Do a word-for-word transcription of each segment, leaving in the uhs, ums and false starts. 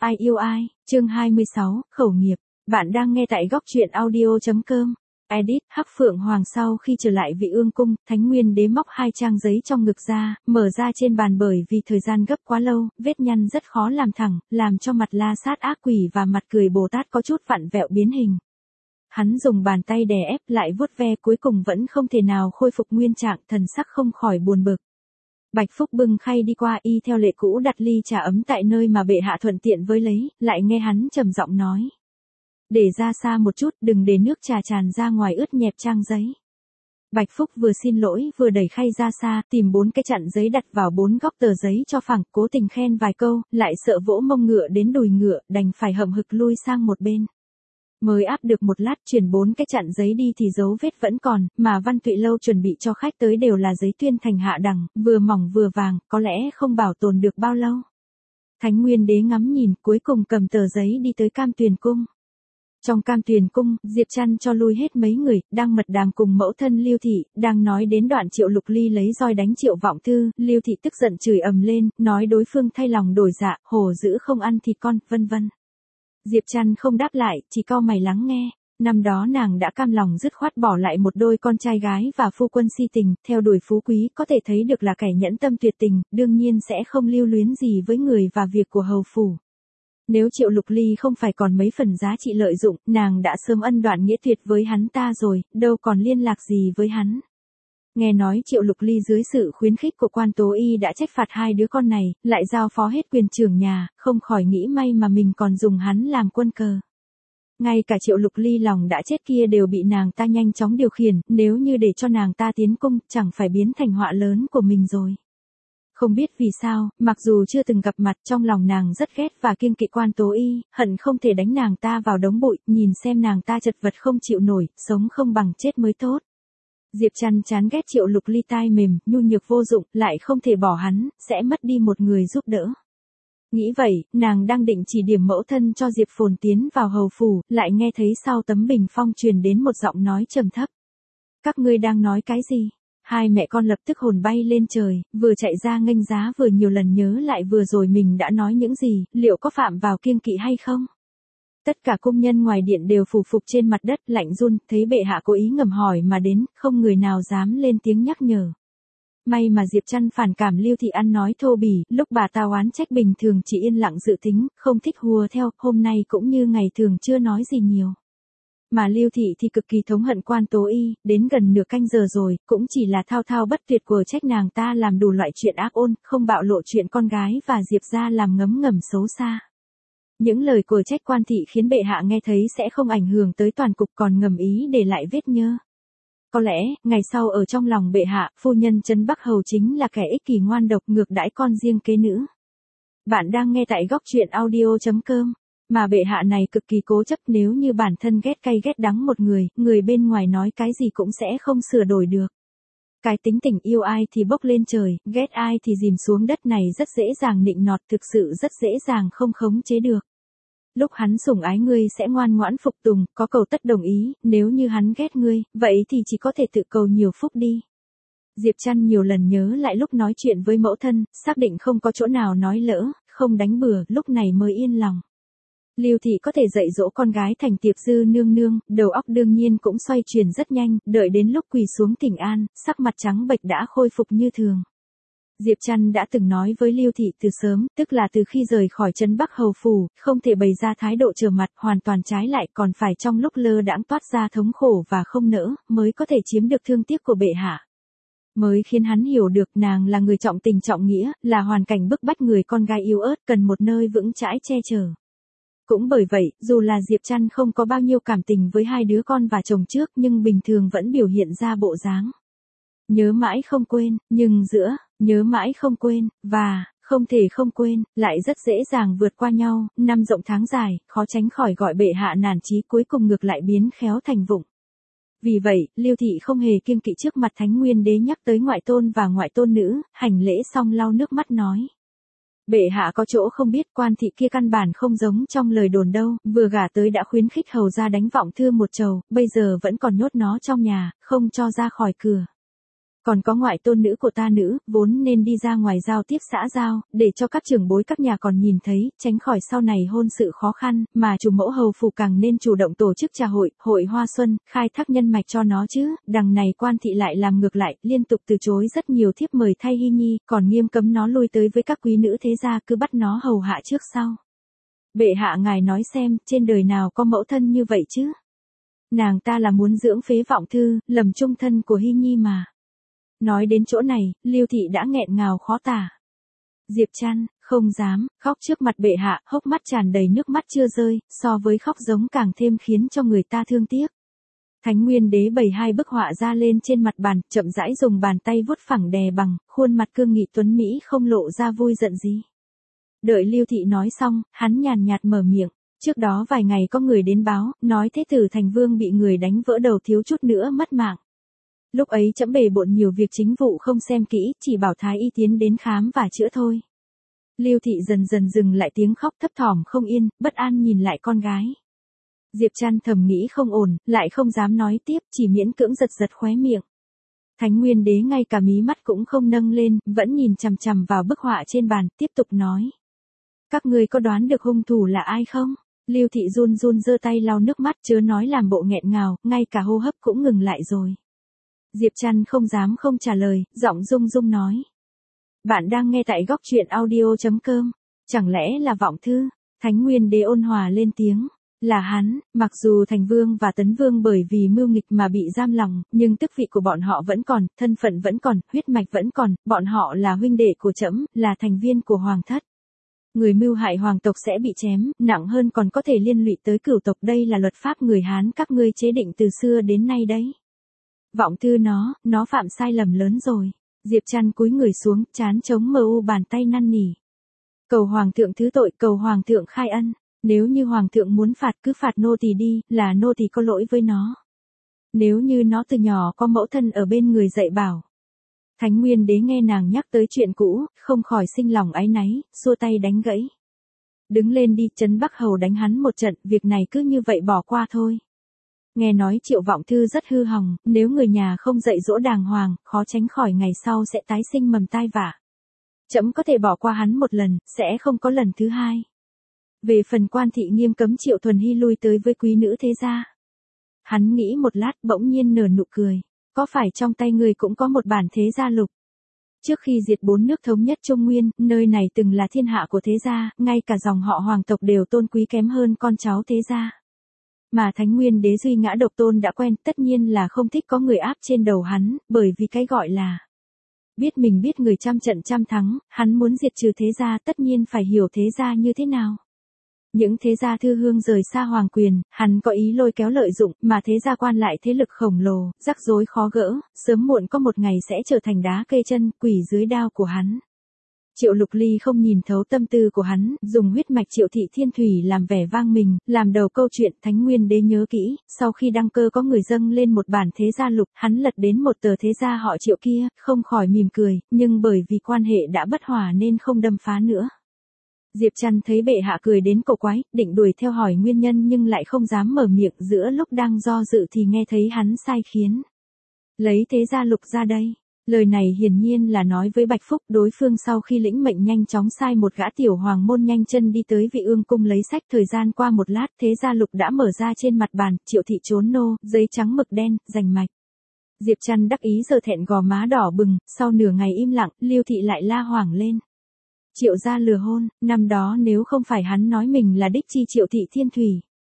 Ai yêu ai, chương hai mươi sáu, khẩu nghiệp. Bạn đang nghe tại góc truyện audio.com. Edit, Hắc Phượng Hoàng sau khi trở lại Vị Ương Cung, Thánh Nguyên Đế móc hai trang giấy trong ngực ra, mở ra trên bàn bởi vì thời gian gấp quá lâu, vết nhăn rất khó làm thẳng, làm cho mặt La Sát ác quỷ và mặt cười Bồ Tát có chút vặn vẹo biến hình. Hắn dùng bàn tay đè ép lại vuốt ve cuối cùng vẫn không thể nào khôi phục nguyên trạng, thần sắc không khỏi buồn bực. Bạch Phúc bưng khay đi qua y theo lệ cũ đặt ly trà ấm tại nơi mà bệ hạ thuận tiện với lấy, lại nghe hắn trầm giọng nói. Để ra xa một chút, đừng để nước trà tràn ra ngoài ướt nhẹp trang giấy. Bạch Phúc vừa xin lỗi vừa đẩy khay ra xa, tìm bốn cái chặn giấy đặt vào bốn góc tờ giấy cho phẳng, cố tình khen vài câu, lại sợ vỗ mông ngựa đến đùi ngựa, đành phải hậm hực lui sang một bên. Mới áp được một lát chuyển bốn cái chặn giấy đi thì dấu vết vẫn còn, mà Văn Tụy Lâu chuẩn bị cho khách tới đều là giấy tuyên thành hạ đẳng, vừa mỏng vừa vàng, có lẽ không bảo tồn được bao lâu. Thánh Nguyên Đế ngắm nhìn, cuối cùng cầm tờ giấy đi tới Cam Tuyền Cung. Trong Cam Tuyền Cung, Diệp Trăn cho lui hết mấy người, đang mật đàm cùng mẫu thân Lưu Thị, đang nói đến đoạn Triệu Lục Ly lấy roi đánh Triệu Vọng Thư, Lưu Thị tức giận chửi ầm lên, nói đối phương thay lòng đổi dạ, hổ dữ không ăn thịt con, vân vân. Diệp Trăn không đáp lại, chỉ cau mày lắng nghe. Năm đó nàng đã cam lòng dứt khoát bỏ lại một đôi con trai gái và phu quân si tình, theo đuổi phú quý, có thể thấy được là kẻ nhẫn tâm tuyệt tình, đương nhiên sẽ không lưu luyến gì với người và việc của hầu phủ. Nếu Triệu Lục Ly không phải còn mấy phần giá trị lợi dụng, nàng đã sớm ân đoạn nghĩa tuyệt với hắn ta rồi, đâu còn liên lạc gì với hắn. Nghe nói Triệu Lục Ly dưới sự khuyến khích của Quan Tố Y đã trách phạt hai đứa con này, lại giao phó hết quyền trưởng nhà, không khỏi nghĩ may mà mình còn dùng hắn làm quân cờ. Ngay cả Triệu Lục Ly lòng đã chết kia đều bị nàng ta nhanh chóng điều khiển, nếu như để cho nàng ta tiến cung, chẳng phải biến thành họa lớn của mình rồi. Không biết vì sao, mặc dù chưa từng gặp mặt, trong lòng nàng rất ghét và kiêng kỵ Quan Tố Y, hận không thể đánh nàng ta vào đống bụi, nhìn xem nàng ta chật vật không chịu nổi, sống không bằng chết mới tốt. Diệp Trăn chán ghét Triệu Lục Ly tai mềm, nhu nhược vô dụng, lại không thể bỏ hắn, sẽ mất đi một người giúp đỡ. Nghĩ vậy, nàng đang định chỉ điểm mẫu thân cho Diệp Phồn tiến vào hầu phủ, lại nghe thấy sau tấm bình phong truyền đến một giọng nói trầm thấp. Các ngươi đang nói cái gì? Hai mẹ con lập tức hồn bay lên trời, vừa chạy ra nghênh giá vừa nhiều lần nhớ lại vừa rồi mình đã nói những gì, liệu có phạm vào kiêng kỵ hay không? Tất cả cung nhân ngoài điện đều phủ phục trên mặt đất lạnh run, thấy bệ hạ cố ý ngầm hỏi mà đến, không người nào dám lên tiếng nhắc nhở. May mà Diệp Trăn phản cảm Lưu Thị ăn nói thô bỉ, lúc bà ta oán trách bình thường chỉ yên lặng dự tính, không thích hùa theo, hôm nay cũng như ngày thường chưa nói gì nhiều. Mà Lưu Thị thì cực kỳ thống hận Quan Tố Y, đến gần nửa canh giờ rồi, cũng chỉ là thao thao bất tuyệt của trách nàng ta làm đủ loại chuyện ác ôn, không bạo lộ chuyện con gái và Diệp gia làm ngấm ngầm xấu xa. Những lời của trách Quan thị khiến bệ hạ nghe thấy sẽ không ảnh hưởng tới toàn cục còn ngầm ý để lại vết nhơ. Có lẽ, ngày sau ở trong lòng bệ hạ, phu nhân Trấn Bắc Hầu chính là kẻ ích kỷ ngoan độc ngược đãi con riêng kế nữ. Bạn đang nghe tại góc truyện audio.com. Mà bệ hạ này cực kỳ cố chấp, nếu như bản thân ghét cay ghét đắng một người, người bên ngoài nói cái gì cũng sẽ không sửa đổi được. Cái tính tình yêu ai thì bốc lên trời, ghét ai thì dìm xuống đất này rất dễ dàng nịnh nọt, thực sự rất dễ dàng không khống chế được. Lúc hắn sủng ái ngươi sẽ ngoan ngoãn phục tùng, có cầu tất đồng ý, nếu như hắn ghét ngươi, vậy thì chỉ có thể tự cầu nhiều phúc đi. Diệp Trăn nhiều lần nhớ lại lúc nói chuyện với mẫu thân, xác định không có chỗ nào nói lỡ, không đánh bừa, lúc này mới yên lòng. Lưu Thị có thể dạy dỗ con gái thành tiệp dư nương nương, đầu óc đương nhiên cũng xoay chuyển rất nhanh, đợi đến lúc quỳ xuống thỉnh an, sắc mặt trắng bệch đã khôi phục như thường. Diệp Trăn đã từng nói với Lưu Thị từ sớm, tức là từ khi rời khỏi Trấn Bắc Hầu phủ, không thể bày ra thái độ trở mặt, hoàn toàn trái lại, còn phải trong lúc lơ đãng toát ra thống khổ và không nỡ, mới có thể chiếm được thương tiếc của bệ hạ. Mới khiến hắn hiểu được nàng là người trọng tình trọng nghĩa, là hoàn cảnh bức bách người con gái yếu ớt cần một nơi vững chãi che chở. Cũng bởi vậy, dù là Diệp Trăn không có bao nhiêu cảm tình với hai đứa con và chồng trước nhưng bình thường vẫn biểu hiện ra bộ dáng. Nhớ mãi không quên, nhưng giữa, nhớ mãi không quên, và, không thể không quên, lại rất dễ dàng vượt qua nhau, năm rộng tháng dài, khó tránh khỏi gọi bệ hạ nản chí cuối cùng ngược lại biến khéo thành vụng. Vì vậy, Lưu Thị không hề kiêng kỵ trước mặt Thánh Nguyên Đế nhắc tới ngoại tôn và ngoại tôn nữ, hành lễ xong lau nước mắt nói. Bệ hạ có chỗ không biết, Quan thị kia căn bản không giống trong lời đồn đâu, vừa gả tới đã khuyến khích hầu ra đánh Vọng Thư một trầu, bây giờ vẫn còn nhốt nó trong nhà, không cho ra khỏi cửa. Còn có ngoại tôn nữ của ta nữ, vốn nên đi ra ngoài giao tiếp xã giao, để cho các trưởng bối các nhà còn nhìn thấy, tránh khỏi sau này hôn sự khó khăn, mà chủ mẫu hầu phủ càng nên chủ động tổ chức trà hội, hội hoa xuân, khai thác nhân mạch cho nó chứ, đằng này quan thị lại làm ngược lại, liên tục từ chối rất nhiều thiếp mời thay Hy Nhi, còn nghiêm cấm nó lui tới với các quý nữ thế gia, cứ bắt nó hầu hạ trước sau. Bệ hạ ngài nói xem, trên đời nào có mẫu thân như vậy chứ? Nàng ta là muốn dưỡng phế Vọng Thư, lầm trung thân của Hy Nhi mà. Nói đến chỗ này, Lưu Thị đã nghẹn ngào khó tả. Diệp Trăn, không dám, khóc trước mặt bệ hạ, hốc mắt tràn đầy nước mắt chưa rơi, so với khóc giống càng thêm khiến cho người ta thương tiếc. Thánh Nguyên Đế bày hai bức họa ra lên trên mặt bàn, chậm rãi dùng bàn tay vuốt phẳng đè bằng, khuôn mặt cương nghị tuấn Mỹ không lộ ra vui giận gì. Đợi Lưu Thị nói xong, hắn nhàn nhạt mở miệng. Trước đó vài ngày có người đến báo, nói thế tử Thành Vương bị người đánh vỡ đầu thiếu chút nữa mất mạng. Lúc ấy trẫm bề bộn nhiều việc chính vụ không xem kỹ, chỉ bảo Thái y tiến đến khám và chữa thôi. Lưu Thị dần dần dừng lại tiếng khóc thấp thỏm không yên, bất an nhìn lại con gái. Diệp Trăn thầm nghĩ không ổn, lại không dám nói tiếp, chỉ miễn cưỡng giật giật khóe miệng. Thánh Nguyên Đế ngay cả mí mắt cũng không nâng lên, vẫn nhìn chằm chằm vào bức họa trên bàn, tiếp tục nói. Các ngươi có đoán được hung thủ là ai không? Lưu Thị run run giơ tay lau nước mắt, chớ nói làm bộ nghẹn ngào, ngay cả hô hấp cũng ngừng lại rồi. Diệp Trăn không dám không trả lời, giọng rung rung nói. Bạn đang nghe tại góc truyện audio chấm com, chẳng lẽ là Vọng Thư? Thánh Nguyên Đế ôn hòa lên tiếng. Là hắn, mặc dù Thành Vương và Tấn Vương bởi vì mưu nghịch mà bị giam lòng, nhưng tước vị của bọn họ vẫn còn, thân phận vẫn còn, huyết mạch vẫn còn, bọn họ là huynh đệ của trẫm, là thành viên của hoàng thất. Người mưu hại hoàng tộc sẽ bị chém, nặng hơn còn có thể liên lụy tới cửu tộc, đây là luật pháp người Hán các ngươi chế định từ xưa đến nay đấy. Vọng Thư nó, nó phạm sai lầm lớn rồi. Diệp Trăn cúi người xuống, trán chống mờ u bàn tay năn nỉ. Cầu hoàng thượng thứ tội, cầu hoàng thượng khai ân. Nếu như hoàng thượng muốn phạt cứ phạt nô tỳ đi, là nô tỳ có lỗi với nó. Nếu như nó từ nhỏ có mẫu thân ở bên người dạy bảo. Thánh Nguyên Đế nghe nàng nhắc tới chuyện cũ, không khỏi sinh lòng áy náy, xua tay đánh gãy. Đứng lên đi, Trấn Bắc Hầu đánh hắn một trận, việc này cứ như vậy bỏ qua thôi. Nghe nói Triệu Vọng Thư rất hư hỏng, nếu người nhà không dạy dỗ đàng hoàng, khó tránh khỏi ngày sau sẽ tái sinh mầm tai vạ. Trẫm có thể bỏ qua hắn một lần, sẽ không có lần thứ hai. Về phần Quan thị nghiêm cấm Triệu Thuần Hy lui tới với quý nữ thế gia. Hắn nghĩ một lát bỗng nhiên nở nụ cười. Có phải trong tay người cũng có một bản thế gia lục? Trước khi diệt bốn nước thống nhất Trung Nguyên, nơi này từng là thiên hạ của thế gia, ngay cả dòng họ hoàng tộc đều tôn quý kém hơn con cháu thế gia. Mà Thánh Nguyên Đế duy ngã độc tôn đã quen, tất nhiên là không thích có người áp trên đầu hắn, bởi vì cái gọi là biết mình biết người trăm trận trăm thắng, hắn muốn diệt trừ thế gia tất nhiên phải hiểu thế gia như thế nào. Những thế gia thư hương rời xa hoàng quyền, hắn có ý lôi kéo lợi dụng, mà thế gia quan lại thế lực khổng lồ, rắc rối khó gỡ, sớm muộn có một ngày sẽ trở thành đá cây chân, quỷ dưới đao của hắn. Triệu Lục Ly không nhìn thấu tâm tư của hắn, dùng huyết mạch Triệu thị thiên thủy làm vẻ vang mình, làm đầu câu chuyện. Thánh Nguyên Đế nhớ kỹ, sau khi đăng cơ có người dâng lên một bản thế gia lục, hắn lật đến một tờ thế gia họ Triệu kia, không khỏi mỉm cười, nhưng bởi vì quan hệ đã bất hòa nên không đâm phá nữa. Diệp Trăn thấy bệ hạ cười đến cổ quái, định đuổi theo hỏi nguyên nhân nhưng lại không dám mở miệng, giữa lúc đang do dự thì nghe thấy hắn sai khiến. Lấy thế gia lục ra đây. Lời này hiển nhiên là nói với Bạch Phúc, đối phương sau khi lĩnh mệnh nhanh chóng sai một gã tiểu hoàng môn nhanh chân đi tới Vị Ương cung lấy sách. Thời gian qua một lát, thế gia lục đã mở ra trên mặt bàn, Triệu thị trốn nô, giấy trắng mực đen, rành mạch. Diệp Trăn đắc ý giờ thẹn gò má đỏ bừng, sau nửa ngày im lặng, Lưu thị lại la hoảng lên. Triệu gia lừa hôn, năm đó nếu không phải hắn nói mình là đích chi Triệu thị thiên thủy.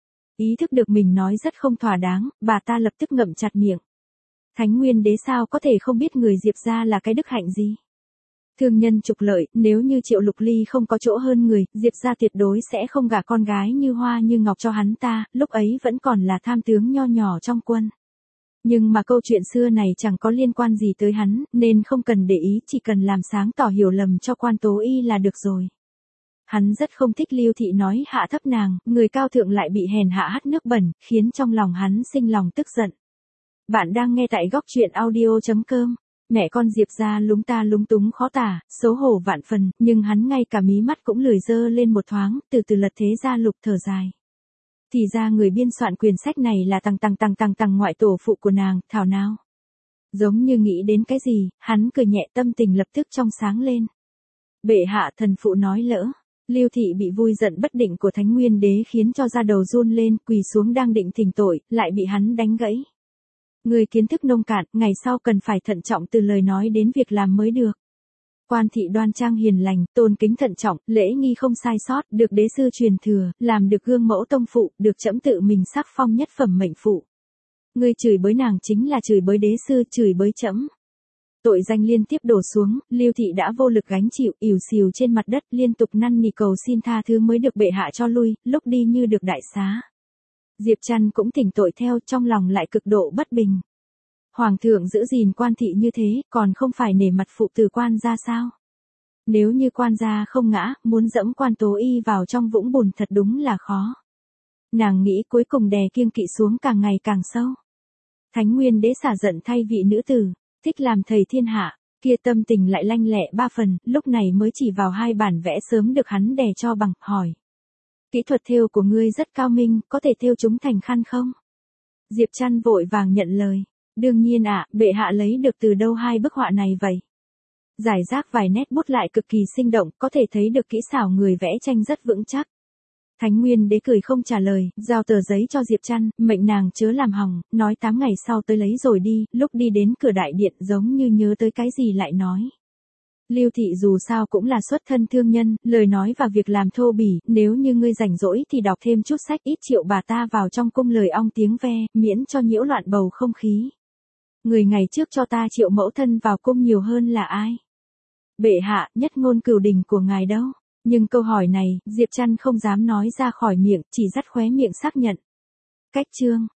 Ý thức được mình nói rất không thỏa đáng, bà ta lập tức ngậm chặt miệng. Thánh Nguyên Đế sao có thể không biết người Diệp gia là cái đức hạnh gì? Thương nhân trục lợi, nếu như Triệu Lục Ly không có chỗ hơn người, Diệp gia tuyệt đối sẽ không gả con gái như hoa như ngọc cho hắn ta, lúc ấy vẫn còn là tham tướng nho nhỏ trong quân. Nhưng mà câu chuyện xưa này chẳng có liên quan gì tới hắn, nên không cần để ý, chỉ cần làm sáng tỏ hiểu lầm cho Quan Tố Y là được rồi. Hắn rất không thích Lưu thị nói hạ thấp nàng, người cao thượng lại bị hèn hạ hắt nước bẩn, khiến trong lòng hắn sinh lòng tức giận. Bạn đang nghe tại góc truyện audio chấm com. Mẹ con Diệp gia lúng ta lúng túng khó tả, xấu hổ vạn phần, nhưng hắn ngay cả mí mắt cũng lười dơ lên một thoáng, từ từ lật thế gia lục thở dài. Thì ra người biên soạn quyển sách này là tằng tằng tằng tằng tằng ngoại tổ phụ của nàng, thảo nào. Giống như nghĩ đến cái gì, hắn cười nhẹ, tâm tình lập tức trong sáng lên. Bệ hạ, thần phụ nói lỡ. Lưu Thị bị vui giận bất định của Thánh Nguyên Đế khiến cho da đầu run lên, quỳ xuống đang định thỉnh tội, lại bị hắn đánh gãy. Người kiến thức nông cạn, ngày sau cần phải thận trọng từ lời nói đến việc làm mới được. Quan thị đoan trang hiền lành, tôn kính thận trọng, lễ nghi không sai sót, được đế sư truyền thừa, làm được gương mẫu tông phụ, được trẫm tự mình sắc phong nhất phẩm mệnh phụ. Ngươi chửi bới nàng chính là chửi bới đế sư, chửi bới trẫm. Tội danh liên tiếp đổ xuống, Lưu Thị đã vô lực gánh chịu, ỉu xìu trên mặt đất, liên tục năn nỉ cầu xin tha thứ mới được bệ hạ cho lui, lúc đi như được đại xá. Diệp Trăn cũng thỉnh tội theo, trong lòng lại cực độ bất bình. Hoàng thượng giữ gìn quan thị như thế, còn không phải nể mặt phụ tử quan gia sao? Nếu như quan gia không ngã, muốn dẫm quan tố y vào trong vũng bùn thật đúng là khó. Nàng nghĩ cuối cùng đè kiêng kỵ xuống càng ngày càng sâu. Thánh Nguyên Đế xả giận thay vị nữ tử, thích làm thầy thiên hạ, kia tâm tình lại lanh lẹ ba phần, lúc này mới chỉ vào hai bản vẽ sớm được hắn đè cho bằng, hỏi. Kỹ thuật thêu của ngươi rất cao minh, có thể thêu chúng thành khăn không? Diệp Trăn vội vàng nhận lời. Đương nhiên ạ, à, bệ hạ lấy được từ đâu hai bức họa này vậy? Giải rác vài nét bút lại cực kỳ sinh động, có thể thấy được kỹ xảo người vẽ tranh rất vững chắc. Thánh Nguyên Đế cười không trả lời, giao tờ giấy cho Diệp Trăn, mệnh nàng chớ làm hỏng, nói tám ngày sau tới lấy rồi đi, lúc đi đến cửa đại điện giống như nhớ tới cái gì lại nói. Lưu Thị dù sao cũng là xuất thân thương nhân, lời nói và việc làm thô bỉ, nếu như ngươi rảnh rỗi thì đọc thêm chút sách, ít triệu bà ta vào trong cung lời ong tiếng ve, miễn cho nhiễu loạn bầu không khí. Người ngày trước cho ta triệu mẫu thân vào cung nhiều hơn là ai? Bệ hạ, nhất ngôn cửu đình của ngài đâu? Nhưng câu hỏi này, Diệp Trăn không dám nói ra khỏi miệng, chỉ dắt khóe miệng xác nhận. Cách chương